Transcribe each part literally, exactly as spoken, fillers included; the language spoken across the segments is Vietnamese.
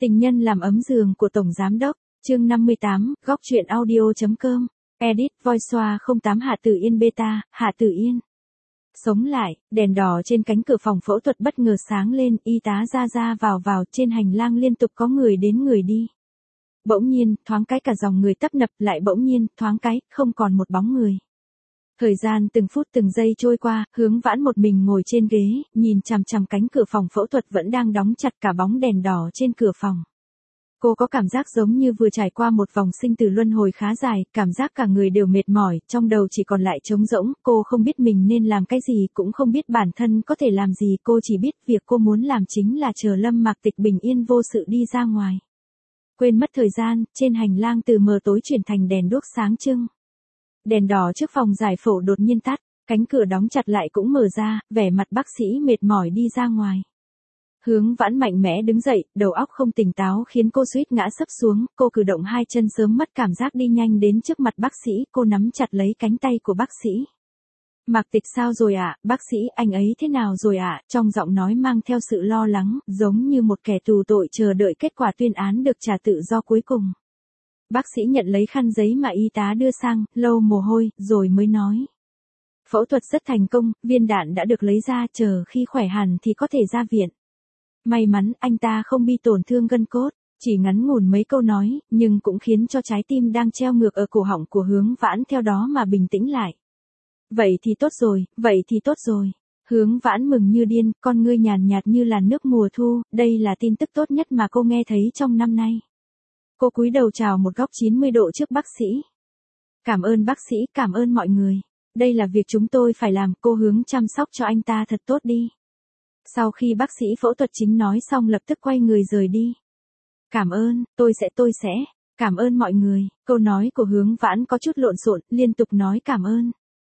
Tình nhân làm ấm giường của Tổng Giám Đốc, chương năm mươi tám, góc truyện audio.com, edit, voice không tám Hạ Tử Yên beta, Hạ Tử Yên. Sống lại, đèn đỏ trên cánh cửa phòng phẫu thuật bất ngờ sáng lên, y tá ra ra vào vào, trên hành lang liên tục có người đến người đi. Bỗng nhiên, thoáng cái cả dòng người tấp nập, lại bỗng nhiên, thoáng cái, không còn một bóng người. Thời gian từng phút từng giây trôi qua, Hướng Vãn một mình ngồi trên ghế, nhìn chằm chằm cánh cửa phòng phẫu thuật vẫn đang đóng chặt cả bóng đèn đỏ trên cửa phòng. Cô có cảm giác giống như vừa trải qua một vòng sinh tử luân hồi khá dài, cảm giác cả người đều mệt mỏi, trong đầu chỉ còn lại trống rỗng, cô không biết mình nên làm cái gì, cũng không biết bản thân có thể làm gì, cô chỉ biết việc cô muốn làm chính là chờ Lâm Mạc Tịch bình yên vô sự đi ra ngoài. Quên mất thời gian, trên hành lang từ mờ tối chuyển thành đèn đuốc sáng trưng. Đèn đỏ trước phòng giải phẫu đột nhiên tắt, cánh cửa đóng chặt lại cũng mở ra, vẻ mặt bác sĩ mệt mỏi đi ra ngoài. Hướng Vãn mạnh mẽ đứng dậy, đầu óc không tỉnh táo khiến cô suýt ngã sấp xuống, cô cử động hai chân sớm mất cảm giác đi nhanh đến trước mặt bác sĩ, cô nắm chặt lấy cánh tay của bác sĩ. Mạc Tịch sao rồi ạ, à? Bác sĩ, anh ấy thế nào rồi ạ, à? Trong giọng nói mang theo sự lo lắng, giống như một kẻ tù tội chờ đợi kết quả tuyên án được trả tự do cuối cùng. Bác sĩ nhận lấy khăn giấy mà y tá đưa sang, lau mồ hôi, rồi mới nói. Phẫu thuật rất thành công, viên đạn đã được lấy ra, chờ khi khỏe hẳn thì có thể ra viện. May mắn, anh ta không bị tổn thương gân cốt, chỉ ngắn ngủn mấy câu nói, nhưng cũng khiến cho trái tim đang treo ngược ở cổ họng của Hướng Vãn theo đó mà bình tĩnh lại. Vậy thì tốt rồi, vậy thì tốt rồi. Hướng Vãn mừng như điên, con ngươi nhàn nhạt như làn nước mùa thu, đây là tin tức tốt nhất mà cô nghe thấy trong năm nay. Cô cúi đầu chào một góc chín mươi độ trước bác sĩ. Cảm ơn bác sĩ, cảm ơn mọi người. Đây là việc chúng tôi phải làm, cô Hướng chăm sóc cho anh ta thật tốt đi. Sau khi bác sĩ phẫu thuật chính nói xong lập tức quay người rời đi. Cảm ơn, tôi sẽ tôi sẽ, cảm ơn mọi người. Câu nói của Hướng Vãn có chút lộn xộn, liên tục nói cảm ơn.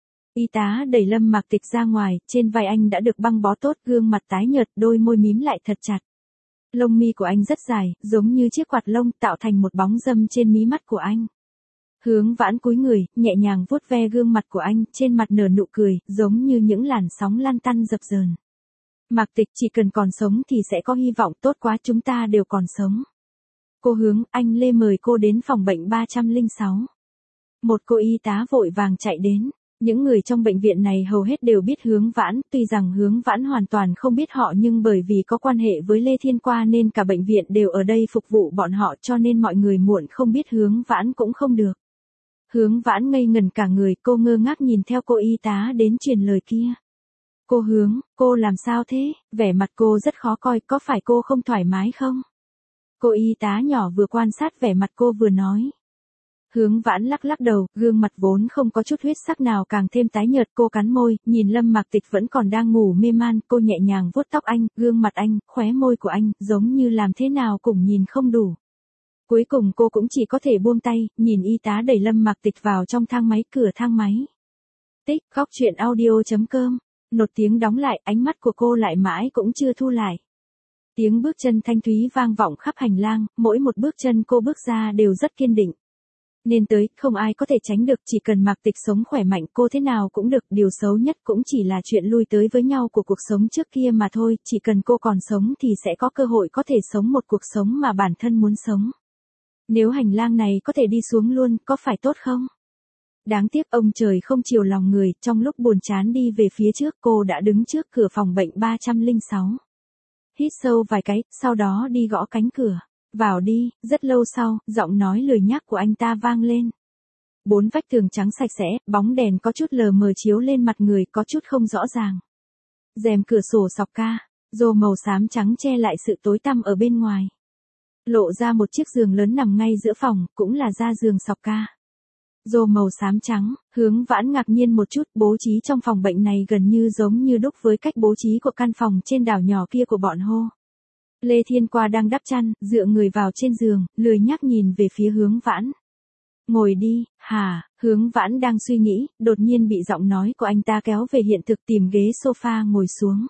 Y tá đẩy Lâm Mạc Tịch ra ngoài, trên vai anh đã được băng bó tốt, gương mặt tái nhợt, đôi môi mím lại thật chặt. Lông mi của anh rất dài, giống như chiếc quạt lông tạo thành một bóng râm trên mí mắt của anh. Hướng Vãn cúi người, nhẹ nhàng vuốt ve gương mặt của anh, trên mặt nở nụ cười, giống như những làn sóng lan tăn dập dờn. Mạc Tịch, chỉ cần còn sống thì sẽ có hy vọng, tốt quá, chúng ta đều còn sống. Cô Hướng, anh Lê mời cô đến phòng bệnh ba trăm lẻ sáu. Một cô y tá vội vàng chạy đến. Những người trong bệnh viện này hầu hết đều biết Hướng Vãn, tuy rằng Hướng Vãn hoàn toàn không biết họ nhưng bởi vì có quan hệ với Lê Thiên Qua nên cả bệnh viện đều ở đây phục vụ bọn họ, cho nên mọi người muộn không biết Hướng Vãn cũng không được. Hướng Vãn ngây ngẩn cả người, cô ngơ ngác nhìn theo cô y tá đến truyền lời kia. Cô Hướng, cô làm sao thế? Vẻ mặt cô rất khó coi, có phải cô không thoải mái không? Cô y tá nhỏ vừa quan sát vẻ mặt cô vừa nói. Hướng Vãn lắc lắc đầu, gương mặt vốn không có chút huyết sắc nào càng thêm tái nhợt, cô cắn môi, nhìn Lâm Mạc Tịch vẫn còn đang ngủ mê man, cô nhẹ nhàng vuốt tóc anh, gương mặt anh, khóe môi của anh, giống như làm thế nào cũng nhìn không đủ. Cuối cùng cô cũng chỉ có thể buông tay, nhìn y tá đẩy Lâm Mạc Tịch vào trong thang máy, cửa thang máy. Tích, góc truyện audio.com, nột tiếng đóng lại, ánh mắt của cô lại mãi cũng chưa thu lại. Tiếng bước chân thanh thúy vang vọng khắp hành lang, mỗi một bước chân cô bước ra đều rất kiên định. Nên tới, không ai có thể tránh được, chỉ cần Mạc Tịch sống khỏe mạnh cô thế nào cũng được, điều xấu nhất cũng chỉ là chuyện lui tới với nhau của cuộc sống trước kia mà thôi, chỉ cần cô còn sống thì sẽ có cơ hội có thể sống một cuộc sống mà bản thân muốn sống. Nếu hành lang này có thể đi xuống luôn, có phải tốt không? Đáng tiếc ông trời không chiều lòng người, trong lúc buồn chán đi về phía trước cô đã đứng trước cửa phòng bệnh ba trăm lẻ sáu. Hít sâu vài cái, sau đó đi gõ cánh cửa. Vào đi, rất lâu sau, giọng nói lười nhác của anh ta vang lên. Bốn vách tường trắng sạch sẽ, bóng đèn có chút lờ mờ chiếu lên mặt người, có chút không rõ ràng. Rèm cửa sổ sọc ca, rô màu xám trắng che lại sự tối tăm ở bên ngoài. Lộ ra một chiếc giường lớn nằm ngay giữa phòng, cũng là da giường sọc ca. Rô màu xám trắng, Hướng Vãn ngạc nhiên một chút, bố trí trong phòng bệnh này gần như giống như đúc với cách bố trí của căn phòng trên đảo nhỏ kia của bọn Hô. Lê Thiên Qua đang đắp chăn, dựa người vào trên giường, lười nhác nhìn về phía Hướng Vãn. Ngồi đi, hả, Hướng Vãn đang suy nghĩ, đột nhiên bị giọng nói của anh ta kéo về hiện thực, tìm ghế sofa ngồi xuống.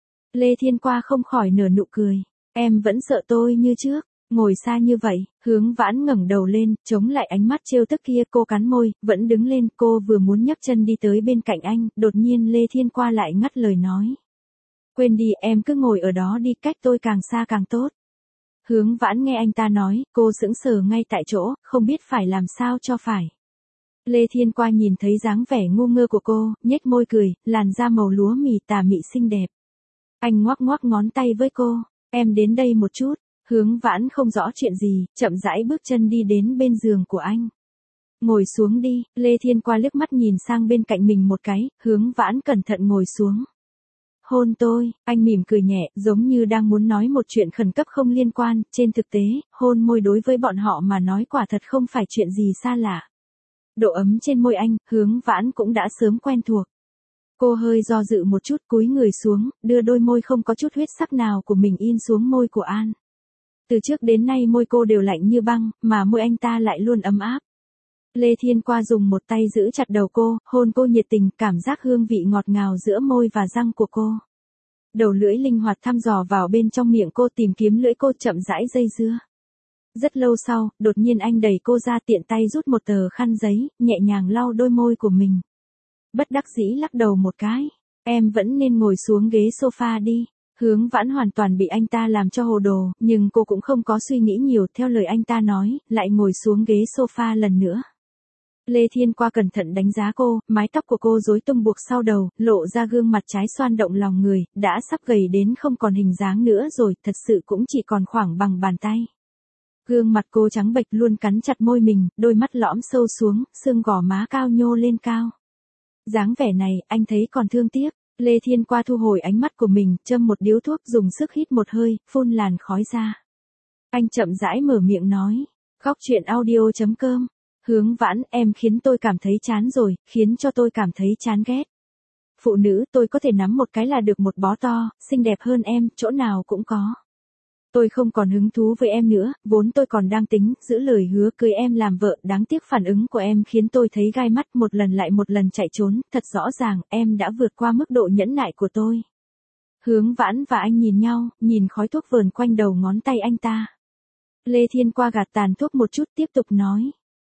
Lê Thiên Qua không khỏi nở nụ cười. Em vẫn sợ tôi như trước, ngồi xa như vậy, Hướng Vãn ngẩng đầu lên, chống lại ánh mắt trêu tức kia, cô cắn môi, vẫn đứng lên, cô vừa muốn nhấc chân đi tới bên cạnh anh, đột nhiên Lê Thiên Qua lại ngắt lời nói. Quên đi, em cứ ngồi ở đó đi, cách tôi càng xa càng tốt. Hướng Vãn nghe anh ta nói, cô sững sờ ngay tại chỗ, không biết phải làm sao cho phải. Lê Thiên qua nhìn thấy dáng vẻ ngu ngơ của cô, nhếch môi cười, làn da màu lúa mì tà mị xinh đẹp. Anh ngoắc ngoắc ngón tay với cô, em đến đây một chút. Hướng Vãn không rõ chuyện gì, chậm rãi bước chân đi đến bên giường của anh. Ngồi xuống đi, Lê Thiên qua liếc mắt nhìn sang bên cạnh mình một cái, Hướng Vãn cẩn thận ngồi xuống. Hôn tôi, anh mỉm cười nhẹ, giống như đang muốn nói một chuyện khẩn cấp không liên quan, trên thực tế, hôn môi đối với bọn họ mà nói quả thật không phải chuyện gì xa lạ. Độ ấm trên môi anh, Hướng Vãn cũng đã sớm quen thuộc. Cô hơi do dự một chút cúi người xuống, đưa đôi môi không có chút huyết sắc nào của mình in xuống môi của An. Từ trước đến nay môi cô đều lạnh như băng, mà môi anh ta lại luôn ấm áp. Lê Thiên qua dùng một tay giữ chặt đầu cô, hôn cô nhiệt tình, cảm giác hương vị ngọt ngào giữa môi và răng của cô. Đầu lưỡi linh hoạt thăm dò vào bên trong miệng cô, tìm kiếm lưỡi cô, chậm rãi dây dưa. Rất lâu sau, đột nhiên anh đẩy cô ra, tiện tay rút một tờ khăn giấy, nhẹ nhàng lau đôi môi của mình. Bất đắc dĩ lắc đầu một cái, em vẫn nên ngồi xuống ghế sofa đi. Hướng Vãn hoàn toàn bị anh ta làm cho hồ đồ, nhưng cô cũng không có suy nghĩ nhiều, theo lời anh ta nói, lại ngồi xuống ghế sofa lần nữa. Lê Thiên qua cẩn thận đánh giá cô, mái tóc của cô rối tung buộc sau đầu, lộ ra gương mặt trái xoan động lòng người, đã sắp gầy đến không còn hình dáng nữa rồi, thật sự cũng chỉ còn khoảng bằng bàn tay. Gương mặt cô trắng bệch, luôn cắn chặt môi mình, đôi mắt lõm sâu xuống, xương gò má cao nhô lên cao. Dáng vẻ này, anh thấy còn thương tiếc. Lê Thiên qua thu hồi ánh mắt của mình, châm một điếu thuốc, dùng sức hít một hơi, phun làn khói ra. Anh chậm rãi mở miệng nói, góc chuyện audio chấm com. Hướng Vãn, em khiến tôi cảm thấy chán rồi, khiến cho tôi cảm thấy chán ghét. Phụ nữ, tôi có thể nắm một cái là được một bó to, xinh đẹp hơn em, chỗ nào cũng có. Tôi không còn hứng thú với em nữa, vốn tôi còn đang tính, giữ lời hứa cưới em làm vợ, đáng tiếc phản ứng của em khiến tôi thấy gai mắt, một lần lại một lần chạy trốn, thật rõ ràng, em đã vượt qua mức độ nhẫn nại của tôi. Hướng Vãn và anh nhìn nhau, nhìn khói thuốc vờn quanh đầu ngón tay anh ta. Lê Thiên qua gạt tàn thuốc một chút, tiếp tục nói.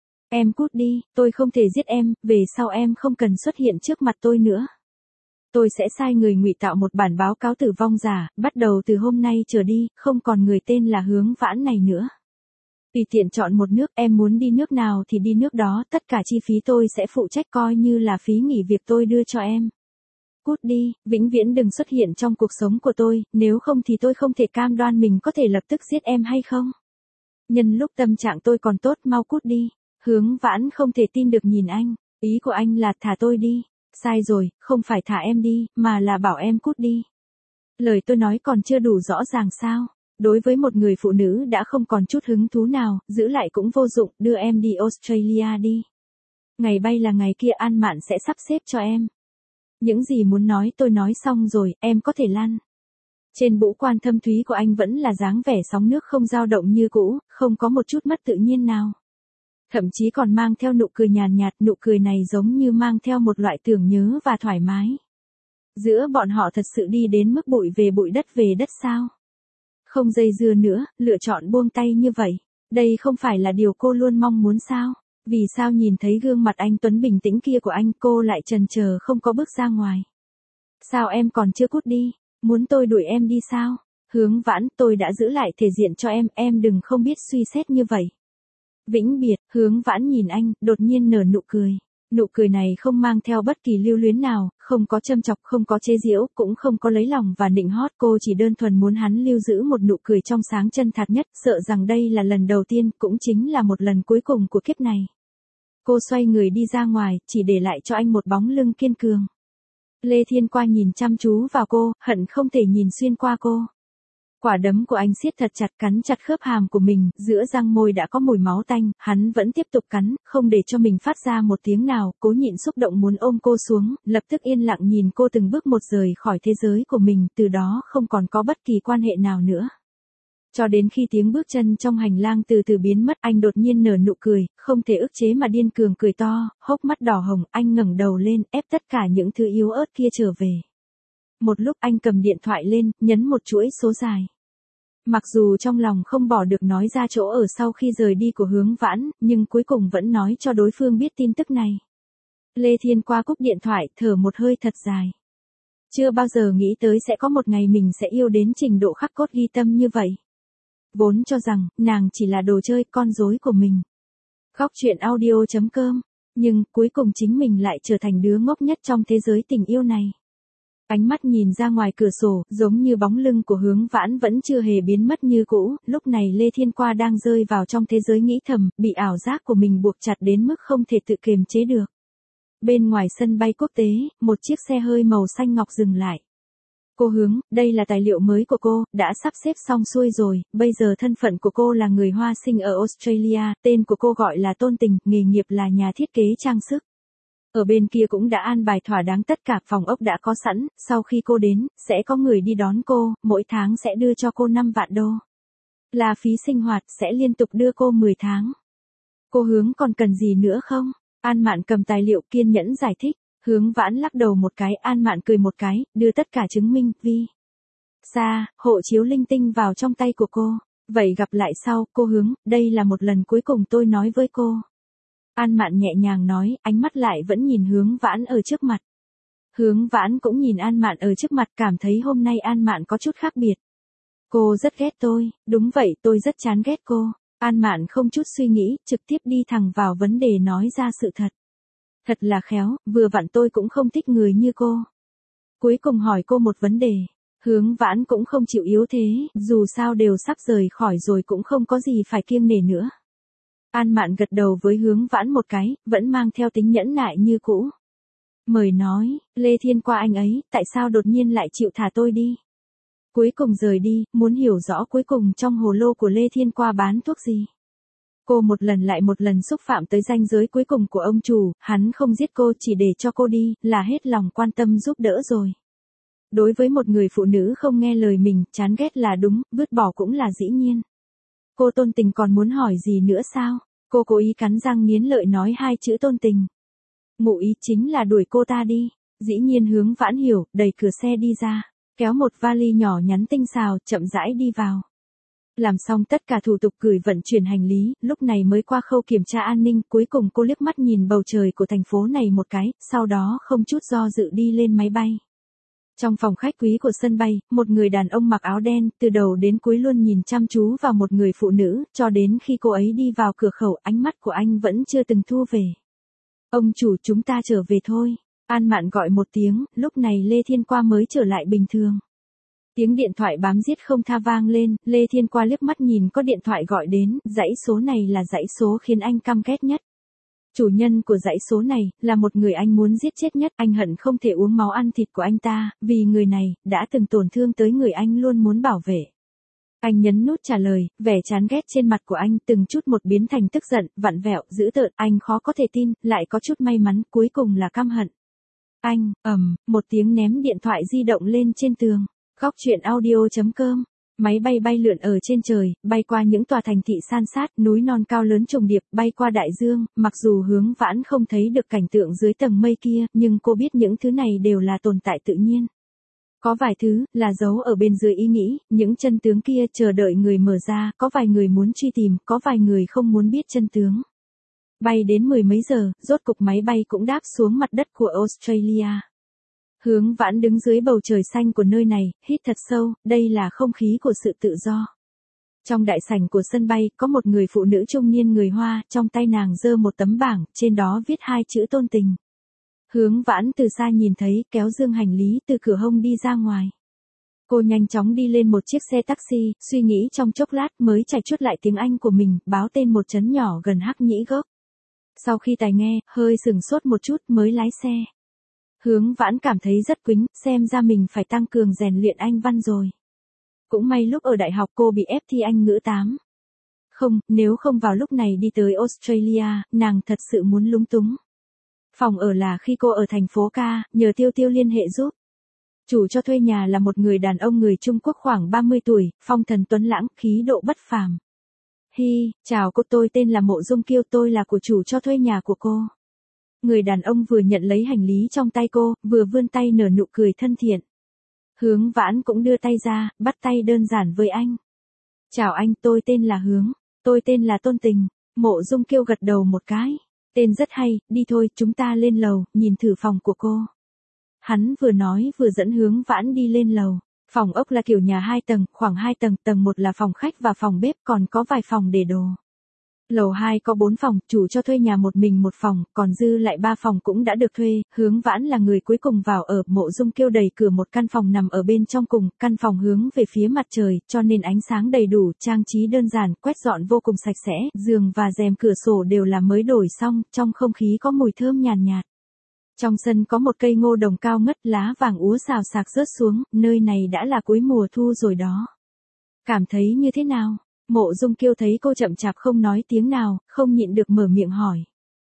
Em cút đi, tôi không thể giết em, về sau em không cần xuất hiện trước mặt tôi nữa. Tôi sẽ sai người ngụy tạo một bản báo cáo tử vong giả, bắt đầu từ hôm nay trở đi, không còn người tên là Hướng Vãn này nữa. Tùy tiện chọn một nước, em muốn đi nước nào thì đi nước đó, tất cả chi phí tôi sẽ phụ trách, coi như là phí nghỉ việc tôi đưa cho em. Cút đi, vĩnh viễn đừng xuất hiện trong cuộc sống của tôi, nếu không thì tôi không thể cam đoan mình có thể lập tức giết em hay không. Nhân lúc tâm trạng tôi còn tốt, mau cút đi. Hướng Vãn không thể tin được nhìn anh, ý của anh là thả tôi đi. Sai rồi, không phải thả em đi, mà là bảo em cút đi. Lời tôi nói còn chưa đủ rõ ràng sao? Đối với một người phụ nữ đã không còn chút hứng thú nào, giữ lại cũng vô dụng, đưa em đi Australia đi. Ngày bay là ngày kia An Mạn sẽ sắp xếp cho em. Những gì muốn nói tôi nói xong rồi, em có thể lăn. Trên bũ quan thâm thúy của anh vẫn là dáng vẻ sóng nước không dao động như cũ, không có một chút mất tự nhiên nào. Thậm chí còn mang theo nụ cười nhàn nhạt, nụ cười này giống như mang theo một loại tưởng nhớ và thoải mái. Giữa bọn họ thật sự đi đến mức bụi về bụi đất về đất sao? Không dây dưa nữa, lựa chọn buông tay như vậy. Đây không phải là điều cô luôn mong muốn sao? Vì sao nhìn thấy gương mặt anh Tuấn bình tĩnh kia của anh, cô lại chần chờ không có bước ra ngoài? Sao em còn chưa cút đi? Muốn tôi đuổi em đi sao? Hướng Vãn, tôi đã giữ lại thể diện cho em, em đừng không biết suy xét như vậy. Vĩnh biệt, Hướng Vãn nhìn anh, đột nhiên nở nụ cười. Nụ cười này không mang theo bất kỳ lưu luyến nào, không có châm chọc, không có chế giễu, cũng không có lấy lòng và nịnh hót. Cô chỉ đơn thuần muốn hắn lưu giữ một nụ cười trong sáng chân thật nhất, sợ rằng đây là lần đầu tiên, cũng chính là một lần cuối cùng của kiếp này. Cô xoay người đi ra ngoài, chỉ để lại cho anh một bóng lưng kiên cường. Lê Thiên qua nhìn chăm chú vào cô, hận không thể nhìn xuyên qua cô. Quả đấm của anh siết thật chặt, cắn chặt khớp hàm của mình, giữa răng môi đã có mùi máu tanh, hắn vẫn tiếp tục cắn, không để cho mình phát ra một tiếng nào, cố nhịn xúc động muốn ôm cô xuống, lập tức yên lặng nhìn cô từng bước một rời khỏi thế giới của mình, từ đó không còn có bất kỳ quan hệ nào nữa. Cho đến khi tiếng bước chân trong hành lang từ từ biến mất, anh đột nhiên nở nụ cười, không thể ức chế mà điên cường cười to, hốc mắt đỏ hồng, anh ngẩng đầu lên, ép tất cả những thứ yếu ớt kia trở về. Một lúc anh cầm điện thoại lên, nhấn một chuỗi số dài. Mặc dù trong lòng không bỏ được nói ra chỗ ở sau khi rời đi của Hướng Vãn, nhưng cuối cùng vẫn nói cho đối phương biết tin tức này. Lê Thiên qua cúp điện thoại, thở một hơi thật dài. Chưa bao giờ nghĩ tới sẽ có một ngày mình sẽ yêu đến trình độ khắc cốt ghi tâm như vậy. vốn cho rằng, nàng chỉ là đồ chơi, con rối của mình. Góc truyện audio chấm com. Nhưng, cuối cùng chính mình lại trở thành đứa ngốc nhất trong thế giới tình yêu này. Ánh mắt nhìn ra ngoài cửa sổ, giống như bóng lưng của Hướng Vãn vẫn chưa hề biến mất như cũ, lúc này Lê Thiên Qua đang rơi vào trong thế giới nghĩ thầm, bị ảo giác của mình buộc chặt đến mức không thể tự kiềm chế được. Bên ngoài sân bay quốc tế, một chiếc xe hơi màu xanh ngọc dừng lại. Cô Hướng, đây là tài liệu mới của cô, đã sắp xếp xong xuôi rồi, bây giờ thân phận của cô là người Hoa sinh ở Australia, tên của cô gọi là Tôn Tình, nghề nghiệp là nhà thiết kế trang sức. Ở bên kia cũng đã an bài thỏa đáng tất cả, phòng ốc đã có sẵn, sau khi cô đến, sẽ có người đi đón cô, mỗi tháng sẽ đưa cho cô năm vạn đô. Là phí sinh hoạt, sẽ liên tục đưa cô mười tháng. Cô Hướng còn cần gì nữa không? An Mạn cầm tài liệu kiên nhẫn giải thích. Hướng Vãn lắc đầu một cái, An Mạn cười một cái, đưa tất cả chứng minh, vi. Sa, hộ chiếu linh tinh vào trong tay của cô. Vậy gặp lại sau, cô Hướng, đây là một lần cuối cùng tôi nói với cô. An Mạn nhẹ nhàng nói, ánh mắt lại vẫn nhìn Hướng Vãn ở trước mặt. Hướng Vãn cũng nhìn An Mạn ở trước mặt, cảm thấy hôm nay An Mạn có chút khác biệt. Cô rất ghét tôi, đúng vậy, tôi rất chán ghét cô. An Mạn không chút suy nghĩ, trực tiếp đi thẳng vào vấn đề nói ra sự thật. Thật là khéo, vừa vặn tôi cũng không thích người như cô. Cuối cùng hỏi cô một vấn đề. Hướng Vãn cũng không chịu yếu thế, dù sao đều sắp rời khỏi rồi cũng không có gì phải kiêng nể nữa. An Mạn gật đầu với Hướng Vãn một cái, vẫn mang theo tính nhẫn nại như cũ. Mời nói, Lê Thiên Qua anh ấy, tại sao đột nhiên lại chịu thả tôi đi? Cuối cùng rời đi, muốn hiểu rõ cuối cùng trong hồ lô của Lê Thiên Qua bán thuốc gì? Cô một lần lại một lần xúc phạm tới ranh giới cuối cùng của ông chủ, hắn không giết cô chỉ để cho cô đi, là hết lòng quan tâm giúp đỡ rồi. Đối với một người phụ nữ không nghe lời mình, chán ghét là đúng, vứt bỏ cũng là dĩ nhiên. Cô Tôn Tình còn muốn hỏi gì nữa sao? Cô cố ý cắn răng nghiến lợi nói hai chữ Tôn Tình. Ngụ ý chính là đuổi cô ta đi. Dĩ nhiên Hướng Vãn hiểu, đẩy cửa xe đi ra, kéo một vali nhỏ nhắn tinh xào, chậm rãi đi vào. Làm xong tất cả thủ tục gửi vận chuyển hành lý, lúc này mới qua khâu kiểm tra an ninh, cuối cùng cô liếc mắt nhìn bầu trời của thành phố này một cái, sau đó không chút do dự đi lên máy bay. Trong phòng khách quý của sân bay, một người đàn ông mặc áo đen, từ đầu đến cuối luôn nhìn chăm chú vào một người phụ nữ, cho đến khi cô ấy đi vào cửa khẩu, ánh mắt của anh vẫn chưa từng thu về. Ông chủ, chúng ta trở về thôi. An Mạn gọi một tiếng, lúc này Lê Thiên Qua mới trở lại bình thường. Tiếng điện thoại bám giết không tha vang lên, Lê Thiên Qua liếc mắt nhìn có điện thoại gọi đến, dãy số này là dãy số khiến anh căm ghét nhất. Chủ nhân của dãy số này, là một người anh muốn giết chết nhất, anh hận không thể uống máu ăn thịt của anh ta, vì người này, đã từng tổn thương tới người anh luôn muốn bảo vệ. Anh nhấn nút trả lời, vẻ chán ghét trên mặt của anh từng chút một biến thành tức giận, vặn vẹo, dữ tợn, anh khó có thể tin, lại có chút may mắn, cuối cùng là căm hận. Anh, ầm, một tiếng ném điện thoại di động lên trên tường. Góc truyện audio chấm com. Máy bay bay lượn ở trên trời, bay qua những tòa thành thị san sát, núi non cao lớn trùng điệp, bay qua đại dương, mặc dù Hướng Vãn không thấy được cảnh tượng dưới tầng mây kia, nhưng cô biết những thứ này đều là tồn tại tự nhiên. Có vài thứ, là giấu ở bên dưới ý nghĩ, những chân tướng kia chờ đợi người mở ra, có vài người muốn truy tìm, có vài người không muốn biết chân tướng. Bay đến mười mấy giờ, rốt cục máy bay cũng đáp xuống mặt đất của Australia. Hướng Vãn đứng dưới bầu trời xanh của nơi này, hít thật sâu, đây là không khí của sự tự do. Trong đại sảnh của sân bay, có một người phụ nữ trung niên người Hoa, trong tay nàng giơ một tấm bảng, trên đó viết hai chữ Tôn Tình. Hướng Vãn từ xa nhìn thấy, kéo dương hành lý từ cửa hông đi ra ngoài. Cô nhanh chóng đi lên một chiếc xe taxi, suy nghĩ trong chốc lát mới trải chuốt lại tiếng Anh của mình, báo tên một trấn nhỏ gần Hắc Nhĩ Gốc. Sau khi tài nghe, hơi sừng sốt một chút mới lái xe. Hướng Vãn cảm thấy rất quĩnh, xem ra mình phải tăng cường rèn luyện Anh văn rồi. Cũng may lúc ở đại học cô bị ép thi Anh ngữ tám. Không, nếu không vào lúc này đi tới Australia, nàng thật sự muốn lúng túng. Phòng ở là khi cô ở thành phố Ca, nhờ Tiêu Tiêu liên hệ giúp. Chủ cho thuê nhà là một người đàn ông người Trung Quốc khoảng ba mươi tuổi, phong thần tuấn lãng, khí độ bất phàm. Hi, chào cô, tôi tên là Mộ Dung Kiêu, tôi là của chủ cho thuê nhà của cô. Người đàn ông vừa nhận lấy hành lý trong tay cô, vừa vươn tay nở nụ cười thân thiện. Hướng Vãn cũng đưa tay ra, bắt tay đơn giản với anh. Chào anh, tôi tên là Hướng, tôi tên là Tôn Tình. Mộ Dung Kiêu gật đầu một cái. Tên rất hay, đi thôi, chúng ta lên lầu, nhìn thử phòng của cô. Hắn vừa nói vừa dẫn Hướng Vãn đi lên lầu. Phòng ốc là kiểu nhà hai tầng, khoảng hai tầng, tầng một là phòng khách và phòng bếp, còn có vài phòng để đồ. Lầu hai có bốn phòng, chủ cho thuê nhà một mình một phòng, còn dư lại ba phòng cũng đã được thuê. Hướng Vãn là người cuối cùng vào ở. Mộ Dung Kiêu đẩy cửa một căn phòng nằm ở bên trong cùng, căn phòng hướng về phía mặt trời, cho nên ánh sáng đầy đủ, trang trí đơn giản, quét dọn vô cùng sạch sẽ, giường và rèm cửa sổ đều là mới đổi xong, trong không khí có mùi thơm nhàn nhạt, nhạt. Trong sân có một cây ngô đồng cao ngất, lá vàng úa xào xạc rớt xuống, nơi này đã là cuối mùa thu rồi đó. Cảm thấy như thế nào? Mộ Dung Kiêu thấy cô chậm chạp không nói tiếng nào, không nhịn được mở miệng hỏi.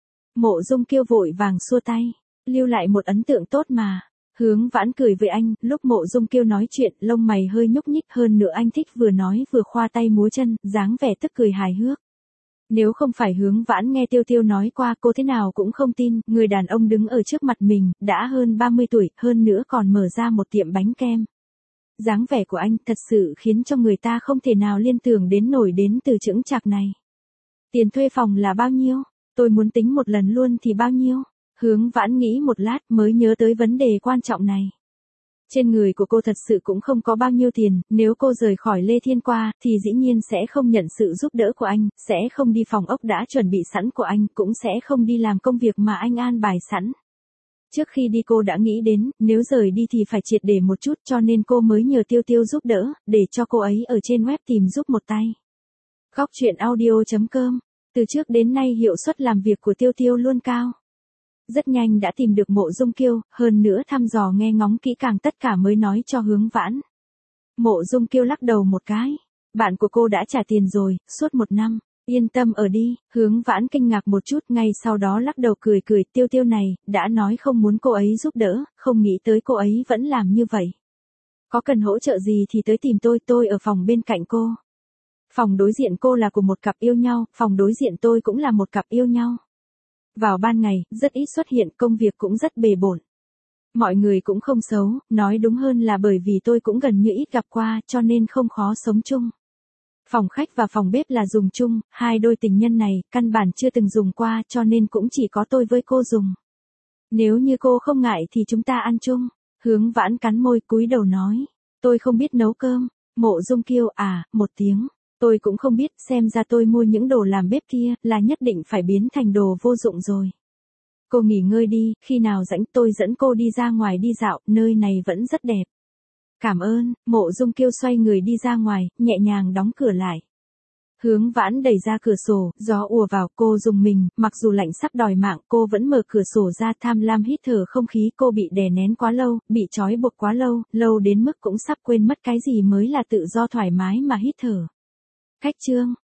Mộ Dung Kiêu vội vàng xua tay, lưu lại một ấn tượng tốt mà. Hướng Vãn cười với anh, lúc Mộ Dung Kiêu nói chuyện, lông mày hơi nhúc nhích, hơn nữa anh thích vừa nói vừa khoa tay múa chân, dáng vẻ tức cười hài hước. Nếu không phải Hướng Vãn nghe Tiêu Tiêu nói qua, cô thế nào cũng không tin, người đàn ông đứng ở trước mặt mình, đã hơn ba mươi tuổi, hơn nữa còn mở ra một tiệm bánh kem. Dáng vẻ của anh thật sự khiến cho người ta không thể nào liên tưởng đến nổi đến từ chững chạc này. Tiền thuê phòng là bao nhiêu? Tôi muốn tính một lần luôn thì bao nhiêu? Hướng Vãn nghĩ một lát mới nhớ tới vấn đề quan trọng này. Trên người của cô thật sự cũng không có bao nhiêu tiền, nếu cô rời khỏi Lê Thiên qua, thì dĩ nhiên sẽ không nhận sự giúp đỡ của anh, sẽ không đi phòng ốc đã chuẩn bị sẵn của anh, cũng sẽ không đi làm công việc mà anh an bài sẵn. Trước khi đi cô đã nghĩ đến, nếu rời đi thì phải triệt để một chút, cho nên cô mới nhờ Tiêu Tiêu giúp đỡ, để cho cô ấy ở trên web tìm giúp một tay. Góc truyện audio chấm com. Từ trước đến nay hiệu suất làm việc của Tiêu Tiêu luôn cao. Rất nhanh đã tìm được Mộ Dung Kiêu, hơn nữa thăm dò nghe ngóng kỹ càng tất cả mới nói cho Hướng Vãn. Mộ Dung Kiêu lắc đầu một cái. Bạn của cô đã trả tiền rồi, suốt một năm. Yên tâm ở đi. Hướng Vãn kinh ngạc một chút, ngay sau đó lắc đầu cười cười. Tiêu Tiêu này, đã nói không muốn cô ấy giúp đỡ, không nghĩ tới cô ấy vẫn làm như vậy. Có cần hỗ trợ gì thì tới tìm tôi, tôi ở phòng bên cạnh cô. Phòng đối diện cô là của một cặp yêu nhau, phòng đối diện tôi cũng là một cặp yêu nhau. Vào ban ngày, rất ít xuất hiện, công việc cũng rất bề bộn. Mọi người cũng không xấu, nói đúng hơn là bởi vì tôi cũng gần như ít gặp qua, cho nên không khó sống chung. Phòng khách và phòng bếp là dùng chung, hai đôi tình nhân này, căn bản chưa từng dùng qua, cho nên cũng chỉ có tôi với cô dùng. Nếu như cô không ngại thì chúng ta ăn chung. Hướng Vãn cắn môi cúi đầu nói. Tôi không biết nấu cơm. Mộ Dung Kiêu à, một tiếng. Tôi cũng không biết, xem ra tôi mua những đồ làm bếp kia, là nhất định phải biến thành đồ vô dụng rồi. Cô nghỉ ngơi đi, khi nào rảnh tôi dẫn cô đi ra ngoài đi dạo, nơi này vẫn rất đẹp. Cảm ơn. Mộ Dung Kiêu xoay người đi ra ngoài, nhẹ nhàng đóng cửa lại. Hướng Vãn đẩy ra cửa sổ, gió ùa vào, cô rùng mình, mặc dù lạnh sắp đòi mạng, cô vẫn mở cửa sổ ra, tham lam hít thở không khí. Cô bị đè nén quá lâu, bị trói buộc quá lâu, lâu đến mức cũng sắp quên mất cái gì mới là tự do thoải mái mà hít thở. Khách chương.